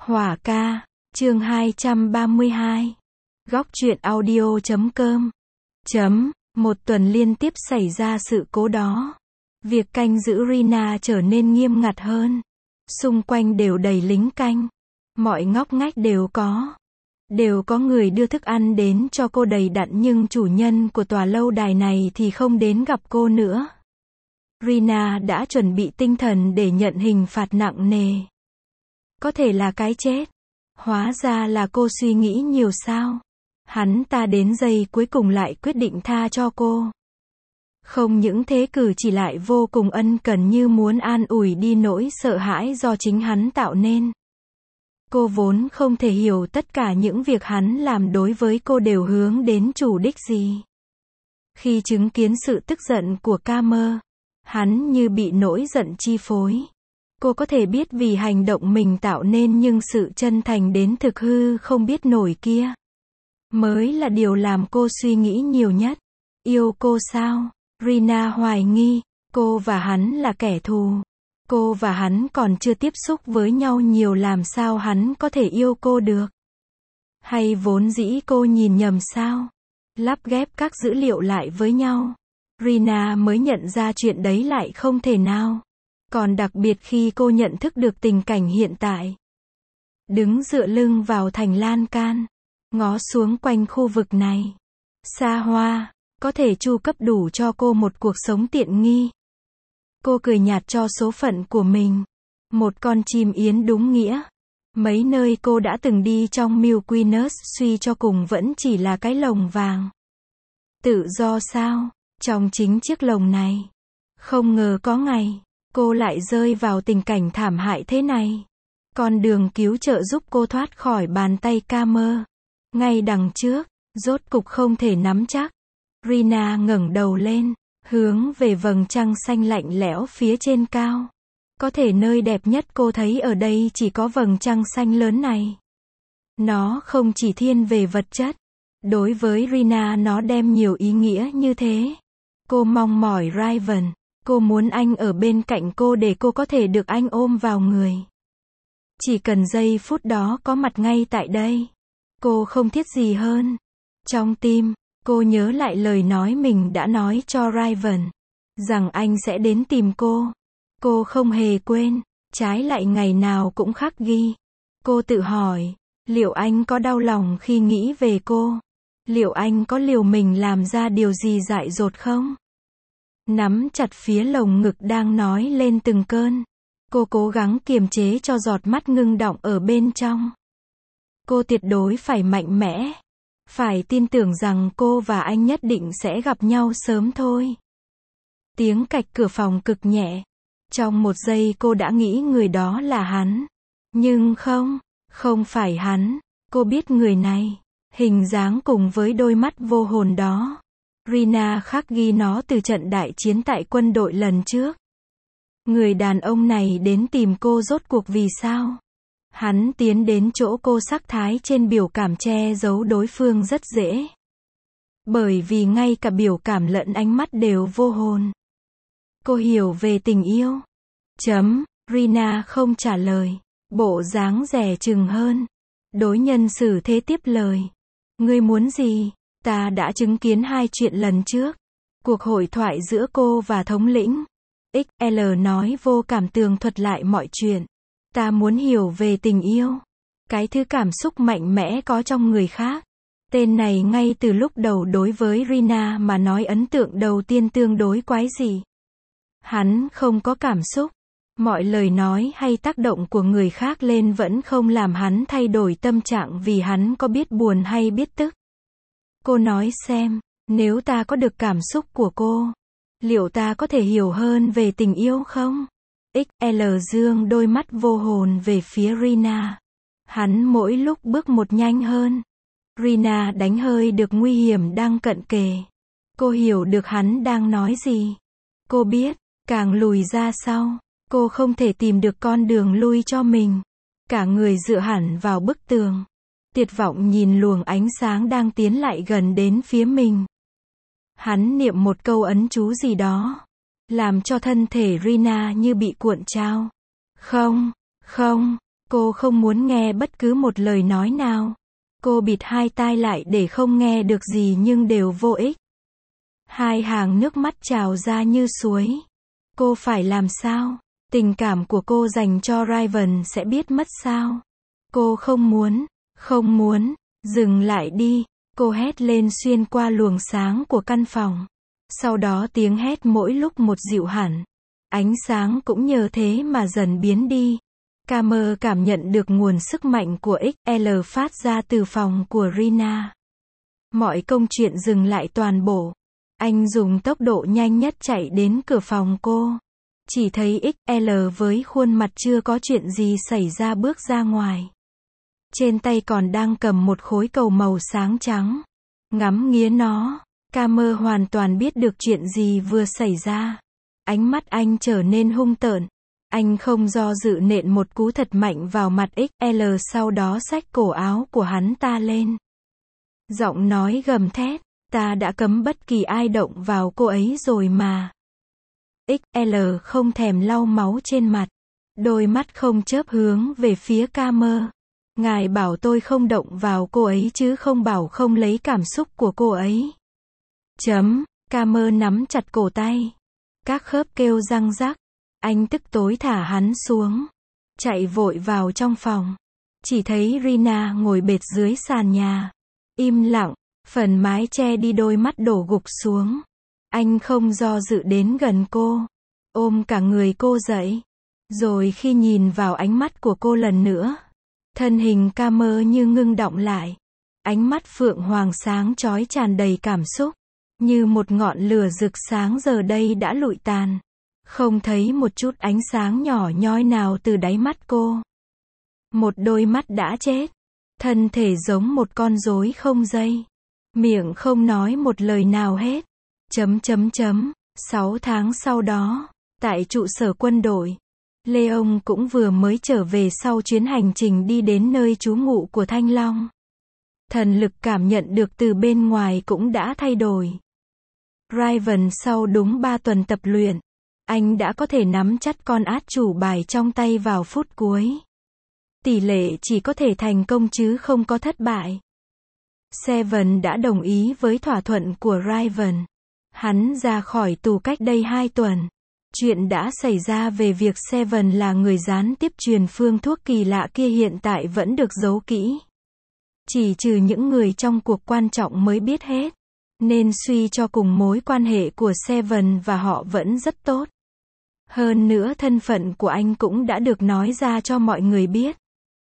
Hỏa ca, chương 232. Góc truyện audio.com. Một tuần liên tiếp xảy ra sự cố đó. Việc canh giữ Rina trở nên nghiêm ngặt hơn. Xung quanh đều đầy lính canh. Mọi ngóc ngách đều có người đưa thức ăn đến cho cô đầy đặn, nhưng chủ nhân của tòa lâu đài này thì không đến gặp cô nữa. Rina đã chuẩn bị tinh thần để nhận hình phạt nặng nề. Có thể là cái chết. Hóa ra là cô suy nghĩ nhiều sao. Hắn ta đến giây cuối cùng lại quyết định tha cho cô. Không những thế, cử chỉ lại vô cùng ân cần, như muốn an ủi đi nỗi sợ hãi do chính hắn tạo nên. Cô vốn không thể hiểu tất cả những việc hắn làm đối với cô đều hướng đến chủ đích gì. Khi chứng kiến sự tức giận của Camer, hắn như bị nỗi giận chi phối. Cô có thể biết vì hành động mình tạo nên, nhưng sự chân thành đến thực hư không biết nổi kia mới là điều làm cô suy nghĩ nhiều nhất. Yêu cô sao? Rina hoài nghi. Cô và hắn là kẻ thù. Cô và hắn còn chưa tiếp xúc với nhau nhiều, làm sao hắn có thể yêu cô được? Hay vốn dĩ cô nhìn nhầm sao? Lắp ghép các dữ liệu lại với nhau, Rina mới nhận ra chuyện đấy lại không thể nào. Còn đặc biệt khi cô nhận thức được tình cảnh hiện tại. Đứng dựa lưng vào thành lan can, ngó xuống quanh khu vực này xa hoa, có thể chu cấp đủ cho cô một cuộc sống tiện nghi. Cô cười nhạt cho số phận của mình. Một con chim yến đúng nghĩa. Mấy nơi cô đã từng đi trong Milquinus suy cho cùng vẫn chỉ là cái lồng vàng. Tự do sao? Trong chính chiếc lồng này. Không ngờ có ngày cô lại rơi vào tình cảnh thảm hại thế này. Con đường cứu trợ giúp cô thoát khỏi bàn tay Camer ngay đằng trước, rốt cục không thể nắm chắc. Rina ngẩng đầu lên, hướng về vầng trăng xanh lạnh lẽo phía trên cao. Có thể nơi đẹp nhất cô thấy ở đây chỉ có vầng trăng xanh lớn này. Nó không chỉ thiên về vật chất. Đối với Rina nó đem nhiều ý nghĩa như thế. Cô mong mỏi Raven. Cô muốn anh ở bên cạnh cô để cô có thể được anh ôm vào người. Chỉ cần giây phút đó có mặt ngay tại đây. Cô không thiết gì hơn. Trong tim, cô nhớ lại lời nói mình đã nói cho Raven. Rằng anh sẽ đến tìm cô. Cô không hề quên. Trái lại ngày nào cũng khắc ghi. Cô tự hỏi, liệu anh có đau lòng khi nghĩ về cô? Liệu anh có liều mình làm ra điều gì dại dột không? Nắm chặt phía lồng ngực đang nói lên từng cơn. Cô cố gắng kiềm chế cho giọt mắt ngưng đọng ở bên trong. Cô tuyệt đối phải mạnh mẽ. Phải tin tưởng rằng cô và anh nhất định sẽ gặp nhau sớm thôi. Tiếng cạch cửa phòng cực nhẹ. Trong một giây cô đã nghĩ người đó là hắn. Nhưng không phải hắn. Cô biết người này. Hình dáng cùng với đôi mắt vô hồn đó. Rina khắc ghi nó từ trận đại chiến tại quân đội lần trước. Người đàn ông này đến tìm cô rốt cuộc vì sao? Hắn tiến đến chỗ cô, sắc thái trên biểu cảm che giấu đối phương rất dễ. Bởi vì ngay cả biểu cảm lẫn ánh mắt đều vô hồn. Cô hiểu về tình yêu. Rina không trả lời. Bộ dáng dè chừng hơn. Đối nhân xử thế tiếp lời. Ngươi muốn gì? Ta đã chứng kiến hai chuyện lần trước. Cuộc hội thoại giữa cô và thống lĩnh. XL nói vô cảm tường thuật lại mọi chuyện. Ta muốn hiểu về tình yêu. Cái thứ cảm xúc mạnh mẽ có trong người khác. Tên này ngay từ lúc đầu đối với Rina mà nói ấn tượng đầu tiên tương đối quái dị. Hắn không có cảm xúc. Mọi lời nói hay tác động của người khác lên vẫn không làm hắn thay đổi tâm trạng vì hắn có biết buồn hay biết tức. Cô nói xem, nếu ta có được cảm xúc của cô, liệu ta có thể hiểu hơn về tình yêu không? XL dương đôi mắt vô hồn về phía Rina. Hắn mỗi lúc bước một nhanh hơn. Rina đánh hơi được nguy hiểm đang cận kề. Cô hiểu được hắn đang nói gì. Cô biết, càng lùi ra sau, cô không thể tìm được con đường lui cho mình. Cả người dựa hẳn vào bức tường. Tuyệt vọng nhìn luồng ánh sáng đang tiến lại gần đến phía mình. Hắn niệm một câu ấn chú gì đó. Làm cho thân thể Rina như bị cuộn trao. Không, Cô không muốn nghe bất cứ một lời nói nào. Cô bịt hai tai lại để không nghe được gì nhưng đều vô ích. Hai hàng nước mắt trào ra như suối. Cô phải làm sao? Tình cảm của cô dành cho Raven sẽ biết mất sao? Cô không muốn, dừng lại đi, cô hét lên xuyên qua luồng sáng của căn phòng. Sau đó tiếng hét mỗi lúc một dịu hẳn. Ánh sáng cũng nhờ thế mà dần biến đi. Camer cảm nhận được nguồn sức mạnh của XL phát ra từ phòng của Rina. Mọi công chuyện dừng lại toàn bộ. Anh dùng tốc độ nhanh nhất chạy đến cửa phòng cô. Chỉ thấy XL với khuôn mặt chưa có chuyện gì xảy ra bước ra ngoài. Trên tay còn đang cầm một khối cầu màu sáng trắng. Ngắm nghía nó, Camer hoàn toàn biết được chuyện gì vừa xảy ra. Ánh mắt anh trở nên hung tợn. Anh không do dự nện một cú thật mạnh vào mặt XL, sau đó xách cổ áo của hắn ta lên. Giọng nói gầm thét, ta đã cấm bất kỳ ai động vào cô ấy rồi mà. XL không thèm lau máu trên mặt. Đôi mắt không chớp hướng về phía Camer. Ngài bảo tôi không động vào cô ấy chứ không bảo không lấy cảm xúc của cô ấy. Camer nắm chặt cổ tay. Các khớp kêu răng rắc. Anh tức tối thả hắn xuống. Chạy vội vào trong phòng. Chỉ thấy Rina ngồi bệt dưới sàn nhà. Im lặng, phần mái che đi đôi mắt đổ gục xuống. Anh không do dự đến gần cô. Ôm cả người cô dậy. Rồi khi nhìn vào ánh mắt của cô lần nữa. Thân hình Camer như ngưng đọng lại. Ánh mắt phượng hoàng sáng chói tràn đầy cảm xúc. Như một ngọn lửa rực sáng giờ đây đã lụi tàn. Không thấy một chút ánh sáng nhỏ nhoi nào từ đáy mắt cô. Một đôi mắt đã chết. Thân thể giống một con rối không dây. Miệng không nói một lời nào hết. 6 tháng sau đó, tại trụ sở quân đội, Leon cũng vừa mới trở về sau chuyến hành trình đi đến nơi trú ngụ của Thanh Long. Thần lực cảm nhận được từ bên ngoài cũng đã thay đổi. Raven sau đúng 3 tuần tập luyện, anh đã có thể nắm chắc con át chủ bài trong tay vào phút cuối. Tỷ lệ chỉ có thể thành công chứ không có thất bại. Seven đã đồng ý với thỏa thuận của Raven. Hắn ra khỏi tù cách đây 2 tuần. Chuyện đã xảy ra về việc Seven là người gián tiếp truyền phương thuốc kỳ lạ kia hiện tại vẫn được giấu kỹ. Chỉ trừ những người trong cuộc quan trọng mới biết hết. Nên suy cho cùng mối quan hệ của Seven và họ vẫn rất tốt. Hơn nữa thân phận của anh cũng đã được nói ra cho mọi người biết.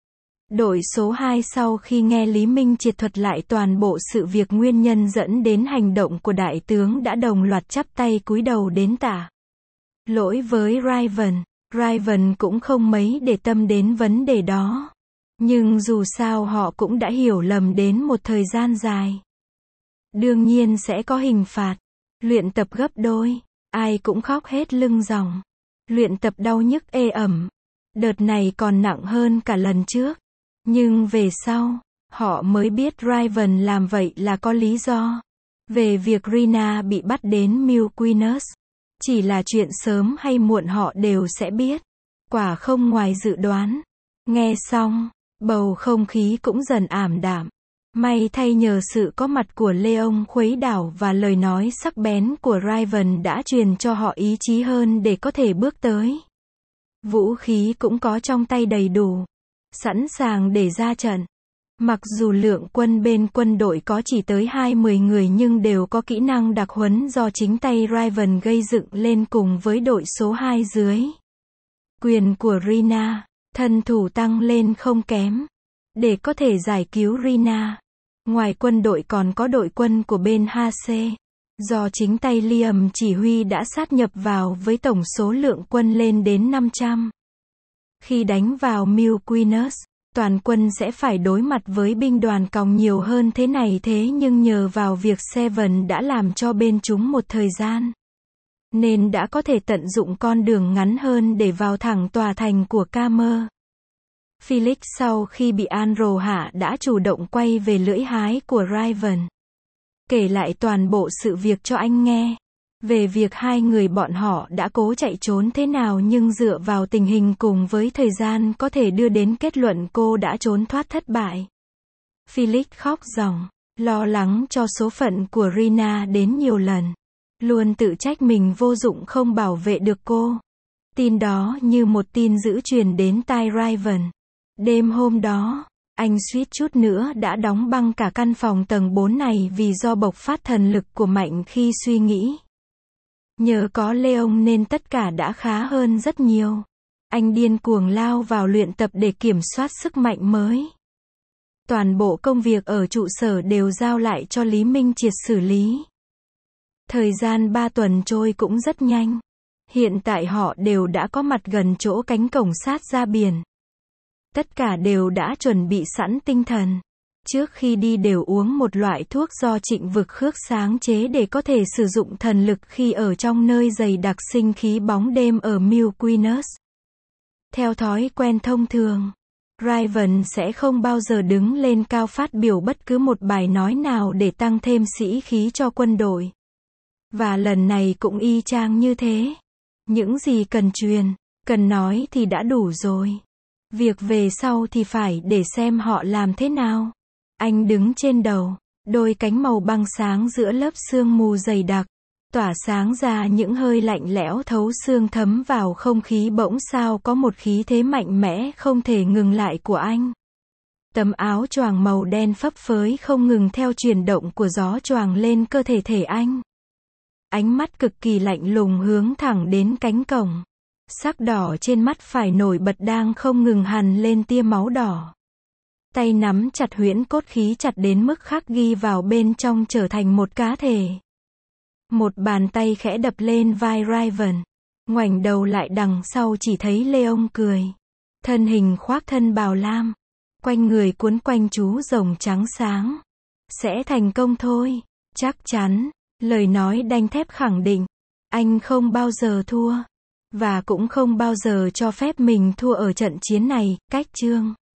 Đội số 2 sau khi nghe Lý Minh triệt thuật lại toàn bộ sự việc nguyên nhân dẫn đến hành động của đại tướng đã đồng loạt chắp tay cúi đầu đến tạ lỗi với Raven. Raven cũng không mấy để tâm đến vấn đề đó. Nhưng dù sao họ cũng đã hiểu lầm đến một thời gian dài. Đương nhiên sẽ có hình phạt. Luyện tập gấp đôi. Ai cũng khóc hết lưng ròng. Luyện tập đau nhức ê ẩm. Đợt này còn nặng hơn cả lần trước. Nhưng về sau, họ mới biết Raven làm vậy là có lý do. Về việc Rina bị bắt đến Milquinas, chỉ là chuyện sớm hay muộn họ đều sẽ biết. Quả không ngoài dự đoán. Nghe xong, bầu không khí cũng dần ảm đạm. May thay nhờ sự có mặt của Leon khuấy đảo và lời nói sắc bén của Raven đã truyền cho họ ý chí hơn để có thể bước tới. Vũ khí cũng có trong tay đầy đủ. Sẵn sàng để ra trận. Mặc dù lượng quân bên quân đội có chỉ tới 20 người nhưng đều có kỹ năng đặc huấn do chính tay Raven gây dựng lên cùng với đội số 2 dưới. Quyền của Rina, thân thủ tăng lên không kém. Để có thể giải cứu Rina, ngoài quân đội còn có đội quân của bên HC. Do chính tay Liam chỉ huy đã sát nhập vào với tổng số lượng quân lên đến 500. Khi đánh vào Milquinas, toàn quân sẽ phải đối mặt với binh đoàn còng nhiều hơn thế này thế nhưng nhờ vào việc Seven đã làm cho bên chúng một thời gian. Nên đã có thể tận dụng con đường ngắn hơn để vào thẳng tòa thành của Camer. Felix sau khi bị Andro hạ đã chủ động quay về lưỡi hái của Raven. Kể lại toàn bộ sự việc cho anh nghe. Về việc hai người bọn họ đã cố chạy trốn thế nào nhưng dựa vào tình hình cùng với thời gian có thể đưa đến kết luận cô đã trốn thoát thất bại. Felix khóc ròng, lo lắng cho số phận của Rina đến nhiều lần. Luôn tự trách mình vô dụng không bảo vệ được cô. Tin đó như một tin dữ truyền đến tai Raven. Đêm hôm đó, anh suýt chút nữa đã đóng băng cả căn phòng tầng 4 này vì do bộc phát thần lực của Mạnh khi suy nghĩ. Nhờ có Leon nên tất cả đã khá hơn rất nhiều. Anh điên cuồng lao vào luyện tập để kiểm soát sức mạnh mới. Toàn bộ công việc ở trụ sở đều giao lại cho Lý Minh Triệt xử lý. Thời gian 3 tuần trôi cũng rất nhanh. Hiện tại họ đều đã có mặt gần chỗ cánh cổng sát ra biển. Tất cả đều đã chuẩn bị sẵn tinh thần. Trước khi đi đều uống một loại thuốc do Trịnh Vực Khước sáng chế để có thể sử dụng thần lực khi ở trong nơi dày đặc sinh khí bóng đêm ở Milquinus. Theo thói quen thông thường, Raven sẽ không bao giờ đứng lên cao phát biểu bất cứ một bài nói nào để tăng thêm sĩ khí cho quân đội. Và lần này cũng y chang như thế. Những gì cần truyền, cần nói thì đã đủ rồi. Việc về sau thì phải để xem họ làm thế nào. Anh đứng trên đầu, đôi cánh màu băng sáng giữa lớp sương mù dày đặc, tỏa sáng ra những hơi lạnh lẽo thấu xương thấm vào không khí bỗng sao có một khí thế mạnh mẽ không thể ngừng lại của anh. Tấm áo choàng màu đen phấp phới không ngừng theo chuyển động của gió choàng lên cơ thể anh. Ánh mắt cực kỳ lạnh lùng hướng thẳng đến cánh cổng. Sắc đỏ trên mắt phải nổi bật đang không ngừng hằn lên tia máu đỏ. Tay nắm chặt huyễn cốt khí chặt đến mức khắc ghi vào bên trong trở thành một cá thể. Một bàn tay khẽ đập lên vai Raven. Ngoảnh đầu lại đằng sau chỉ thấy Leon cười. Thân hình khoác thân bào lam. Quanh người cuốn quanh chú rồng trắng sáng. Sẽ thành công thôi. Chắc chắn. Lời nói đanh thép khẳng định. Anh không bao giờ thua. Và cũng không bao giờ cho phép mình thua ở trận chiến này. Cách chương